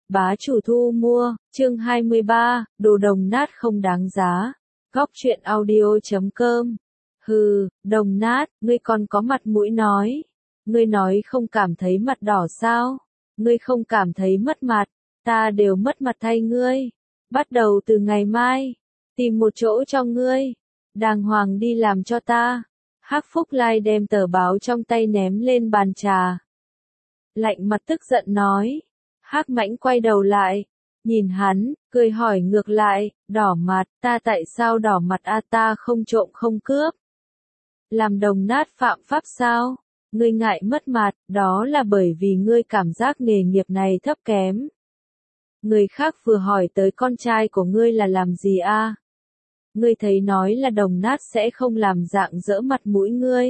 Bá chủ thu mua, chương 23, đồ đồng nát không đáng giá. Góc truyện audio.com. Hừ, đồng nát, ngươi còn có mặt mũi nói. Ngươi nói không cảm thấy mặt đỏ sao? Ngươi không cảm thấy mất mặt, ta đều mất mặt thay ngươi. Bắt đầu từ ngày mai, tìm một chỗ cho ngươi, đàng hoàng đi làm cho ta. Hắc Phúc Lai đem tờ báo trong tay ném lên bàn trà. Lạnh mặt tức giận nói. Hắc Mãnh quay đầu lại, nhìn hắn, cười hỏi ngược lại, đỏ mặt, ta tại sao đỏ mặt a, ta không trộm không cướp. Làm đồng nát phạm pháp sao? Ngươi ngại mất mặt, đó là bởi vì ngươi cảm giác nghề nghiệp này thấp kém. Người khác vừa hỏi tới con trai của ngươi là làm gì a? Ngươi thấy nói là đồng nát sẽ không làm dạng dỡ mặt mũi ngươi.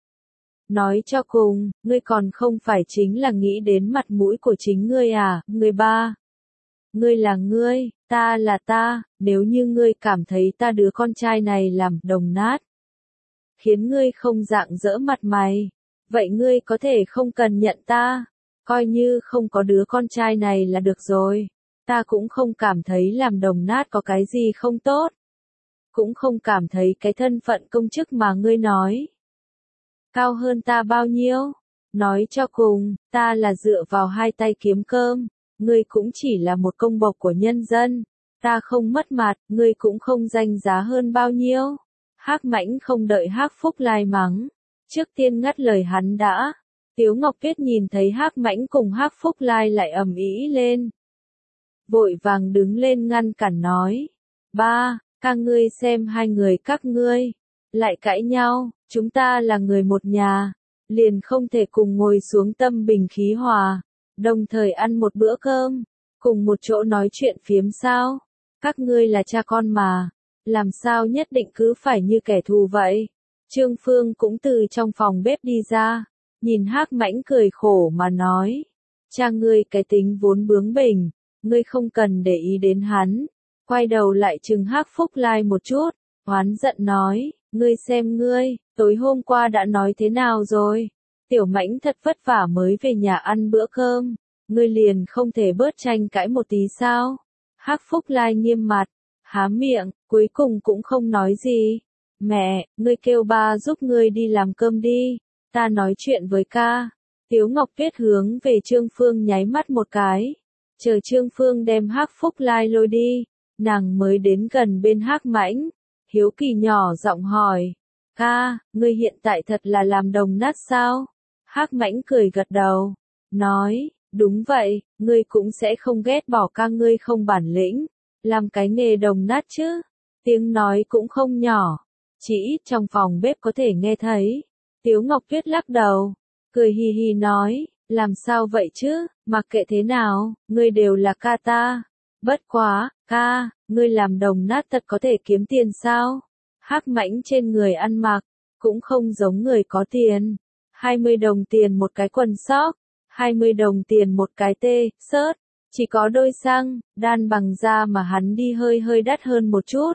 Nói cho cùng, ngươi còn không phải chính là nghĩ đến mặt mũi của chính ngươi à, ngươi ba. Ngươi là ngươi, ta là ta, nếu như ngươi cảm thấy ta đứa con trai này làm đồng nát, khiến ngươi không dạng dỡ mặt mày, vậy ngươi có thể không cần nhận ta, coi như không có đứa con trai này là được rồi. Ta cũng không cảm thấy làm đồng nát có cái gì không tốt. Cũng không cảm thấy cái thân phận công chức mà ngươi nói cao hơn ta bao nhiêu. Nói cho cùng, ta là dựa vào hai tay kiếm cơm, ngươi cũng chỉ là một công bộc của nhân dân. Ta không mất mặt, ngươi cũng không danh giá hơn bao nhiêu. Hắc Mãnh không đợi Hắc Phúc Lai mắng, trước tiên ngắt lời hắn đã. Tiếu Ngọc Tuyết nhìn thấy Hắc Mãnh cùng Hắc Phúc Lai lại ầm ĩ lên, vội vàng đứng lên ngăn cản nói, ba, các ngươi xem hai người các ngươi lại cãi nhau, chúng ta là người một nhà, liền không thể cùng ngồi xuống tâm bình khí hòa, đồng thời ăn một bữa cơm, cùng một chỗ nói chuyện phiếm sao? Các ngươi là cha con mà, làm sao nhất định cứ phải như kẻ thù vậy? Trương Phương cũng từ trong phòng bếp đi ra, nhìn Hắc Mãnh cười khổ mà nói, cha ngươi cái tính vốn bướng bỉnh, ngươi không cần để ý đến hắn. Quay đầu lại trừng Hắc Phúc Lai một chút, oán giận nói, ngươi xem ngươi, tối hôm qua đã nói thế nào rồi? Tiểu Mãnh thật vất vả mới về nhà ăn bữa cơm, ngươi liền không thể bớt tranh cãi một tí sao? Hắc Phúc Lai nghiêm mặt, há miệng, cuối cùng cũng không nói gì. Mẹ, ngươi kêu ba giúp ngươi đi làm cơm đi, ta nói chuyện với ca. Tiếu Ngọc Tuyết hướng về Trương Phương nháy mắt một cái, chờ Trương Phương đem Hắc Phúc Lai lôi đi, nàng mới đến gần bên Hắc Mãnh, hiếu kỳ nhỏ giọng hỏi, ca, ngươi hiện tại thật là làm đồng nát sao? Hắc Mãnh cười gật đầu, nói, đúng vậy, ngươi cũng sẽ không ghét bỏ ca ngươi không bản lĩnh, làm cái nghề đồng nát chứ. Tiếng nói cũng không nhỏ, chỉ ít trong phòng bếp có thể nghe thấy. Tiếu Ngọc Tuyết lắc đầu, cười hì hì nói, làm sao vậy chứ, mặc kệ thế nào, ngươi đều là ca ta. Bất quá, ca, ngươi làm đồng nát thật có thể kiếm tiền sao? Hắc Mãnh trên người ăn mặc, cũng không giống người có tiền. 20 đồng tiền một cái quần sóc, 20 đồng tiền một cái t-shirt, chỉ có đôi xăng, đan bằng da mà hắn đi hơi đắt hơn một chút.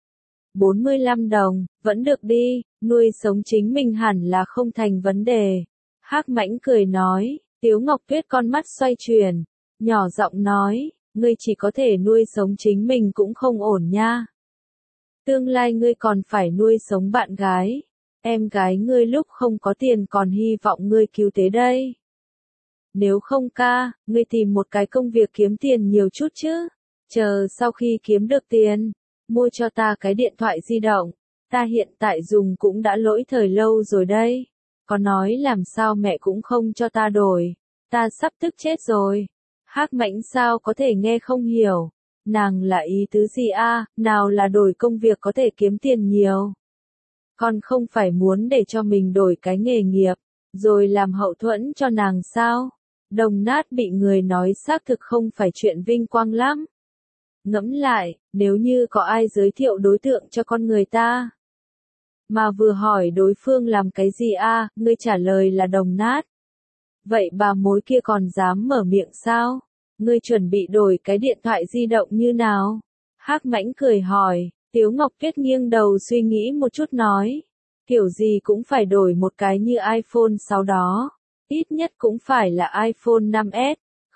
45 đồng, vẫn được đi, nuôi sống chính mình hẳn là không thành vấn đề. Hắc Mãnh cười nói, Tiếu Ngọc Tuyết con mắt xoay chuyển, nhỏ giọng nói, ngươi chỉ có thể nuôi sống chính mình cũng không ổn nha. Tương lai ngươi còn phải nuôi sống bạn gái, em gái ngươi lúc không có tiền còn hy vọng ngươi cứu tế đây. Nếu không ca, ngươi tìm một cái công việc kiếm tiền nhiều chút chứ, chờ sau khi kiếm được tiền, mua cho ta cái điện thoại di động, ta hiện tại dùng cũng đã lỗi thời lâu rồi đây. Có nói làm sao mẹ cũng không cho ta đổi, ta sắp tức chết rồi. Hắc Mãnh sao có thể nghe không hiểu, nàng là ý tứ gì a? Nào là đổi công việc có thể kiếm tiền nhiều, còn không phải muốn để cho mình đổi cái nghề nghiệp, rồi làm hậu thuẫn cho nàng sao? Đồng nát bị người nói xác thực không phải chuyện vinh quang lắm. Ngẫm lại, nếu như có ai giới thiệu đối tượng cho con người ta, mà vừa hỏi đối phương làm cái gì a, ngươi trả lời là đồng nát. Vậy bà mối kia còn dám mở miệng sao? Ngươi chuẩn bị đổi cái điện thoại di động như nào? Hắc Mãnh cười hỏi, Tiếu Ngọc Tuyết nghiêng đầu suy nghĩ một chút nói, kiểu gì cũng phải đổi một cái như iPhone 6 đó, ít nhất cũng phải là iPhone 5S,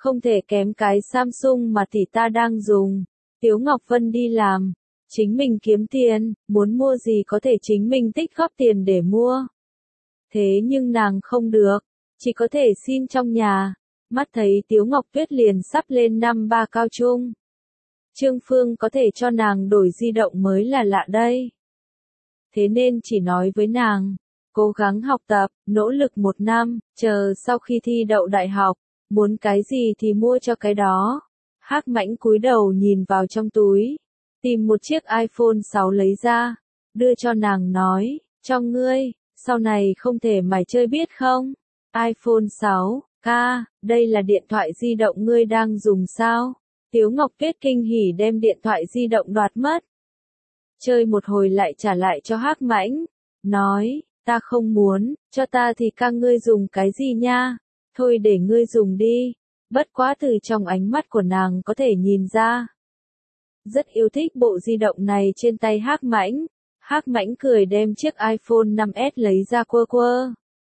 không thể kém cái Samsung mà tỷ ta đang dùng. Tiếu Ngọc Vân đi làm, chính mình kiếm tiền, muốn mua gì có thể chính mình tích góp tiền để mua. Thế nhưng nàng không được, chỉ có thể xin trong nhà. Mắt thấy Tiếu Ngọc Tuyết liền sắp lên năm 3 cao trung. Trương Phương có thể cho nàng đổi di động mới là lạ đây. Thế nên chỉ nói với nàng, cố gắng học tập, nỗ lực 1 năm, chờ sau khi thi đậu đại học, muốn cái gì thì mua cho cái đó. Hắc Mãnh cúi đầu nhìn vào trong túi, tìm một chiếc iPhone 6 lấy ra, đưa cho nàng nói, cho ngươi, sau này không thể mải chơi biết không? iPhone 6, ca, đây là điện thoại di động ngươi đang dùng sao? Tiếu Ngọc Tuyết kinh hỉ đem điện thoại di động đoạt mất. Chơi một hồi lại trả lại cho Hắc Mãnh, nói, ta không muốn, cho ta thì ca ngươi dùng cái gì nha? Thôi để ngươi dùng đi. Bất quá từ trong ánh mắt của nàng có thể nhìn ra. Rất yêu thích bộ di động này trên tay Hắc Mãnh. Hắc Mãnh cười đem chiếc iPhone 5S lấy ra quơ quơ.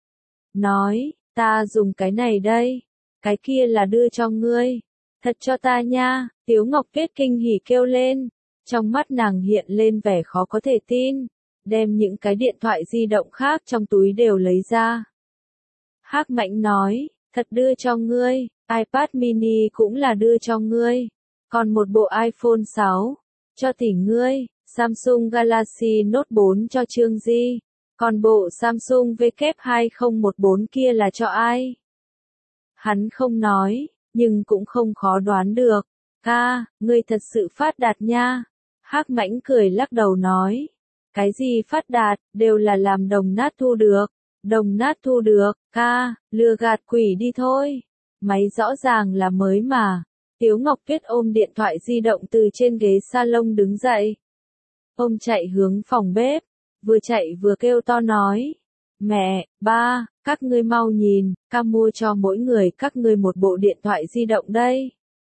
Nói, ta dùng cái này đây. Cái kia là đưa cho ngươi. Thật cho ta nha, Tiếu Ngọc Tuyết kinh hỉ kêu lên. Trong mắt nàng hiện lên vẻ khó có thể tin. Đem những cái điện thoại di động khác trong túi đều lấy ra. Hắc Mãnh nói, thật đưa cho ngươi, iPad mini cũng là đưa cho ngươi. Còn một bộ iPhone 6, cho tỷ ngươi, Samsung Galaxy Note 4 cho Trương Di. Còn bộ Samsung W2014 kia là cho ai? Hắn không nói, nhưng cũng không khó đoán được. Ca, ngươi thật sự phát đạt nha. Hắc Mãnh cười lắc đầu nói. Cái gì phát đạt, đều là làm đồng nát thu được. Đồng nát thu được, ca, lừa gạt quỷ đi thôi. Máy rõ ràng là mới mà. Tiếu Ngọc Tuyết ôm điện thoại di động từ trên ghế salon đứng dậy. Ông chạy hướng phòng bếp, vừa chạy vừa kêu to nói. Mẹ, ba, các ngươi mau nhìn, ca mua cho mỗi người các ngươi một bộ điện thoại di động đây.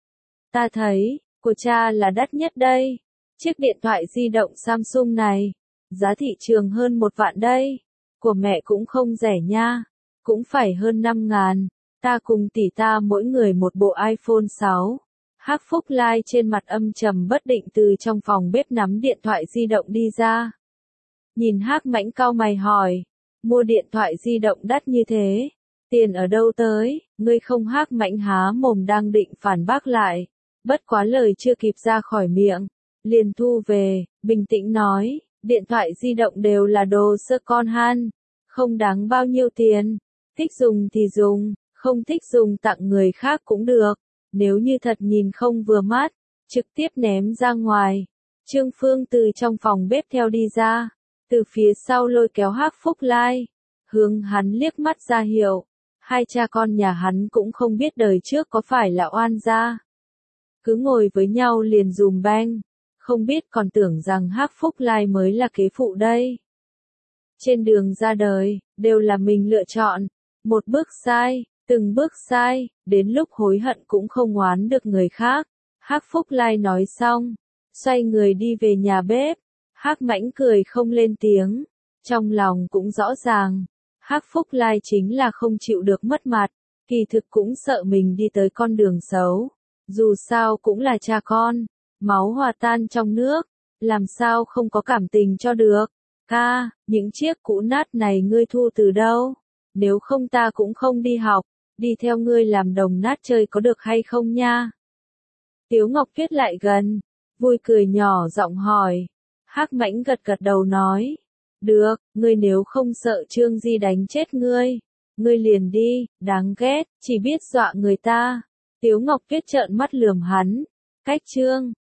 Ta thấy, của cha là đắt nhất đây. Chiếc điện thoại di động Samsung này, giá thị trường hơn 1 vạn đây. Của mẹ cũng không rẻ nha, cũng phải hơn 5.000. Ta cùng tỷ ta mỗi người một bộ iPhone 6. Hắc Phúc Lai trên mặt âm trầm bất định từ trong phòng bếp nắm điện thoại di động đi ra. Nhìn Hắc Mãnh cau mày hỏi, mua điện thoại di động đắt như thế, tiền ở đâu tới? Ngươi không? Hắc Mãnh há mồm đang định phản bác lại, bất quá lời chưa kịp ra khỏi miệng, liền thu về, bình tĩnh nói, điện thoại di động đều là đồ second hand, không đáng bao nhiêu tiền, thích dùng thì dùng, không thích dùng tặng người khác cũng được, nếu như thật nhìn không vừa mắt, trực tiếp ném ra ngoài. Trương Phương từ trong phòng bếp theo đi ra, từ phía sau lôi kéo Hắc Phúc Lai, hướng hắn liếc mắt ra hiệu, hai cha con nhà hắn cũng không biết đời trước có phải là oan gia. Cứ ngồi với nhau liền dùm beng, không biết còn tưởng rằng Hắc Phúc Lai mới là kế phụ đây. Trên đường ra đời, đều là mình lựa chọn, một bước sai, từng bước sai, đến lúc hối hận cũng không oán được người khác. Hắc Phúc Lai nói xong, xoay người đi về nhà bếp. Hắc Mãnh cười không lên tiếng, trong lòng cũng rõ ràng, Hắc Phúc Lai chính là không chịu được mất mặt, kỳ thực cũng sợ mình đi tới con đường xấu. Dù sao cũng là cha con, máu hòa tan trong nước, làm sao không có cảm tình cho được. Ca, những chiếc cũ nát này ngươi thu từ đâu? Nếu không ta cũng không đi học, đi theo ngươi làm đồng nát chơi có được hay không nha? Tiếu Ngọc Tuyết lại gần, vui cười nhỏ giọng hỏi. Hắc Mãnh gật gật đầu nói, được, ngươi nếu không sợ Trương Di đánh chết ngươi, ngươi liền đi, đáng ghét, chỉ biết dọa người ta. Tiếu Ngọc Tuyết trợn mắt lườm hắn, cách Trương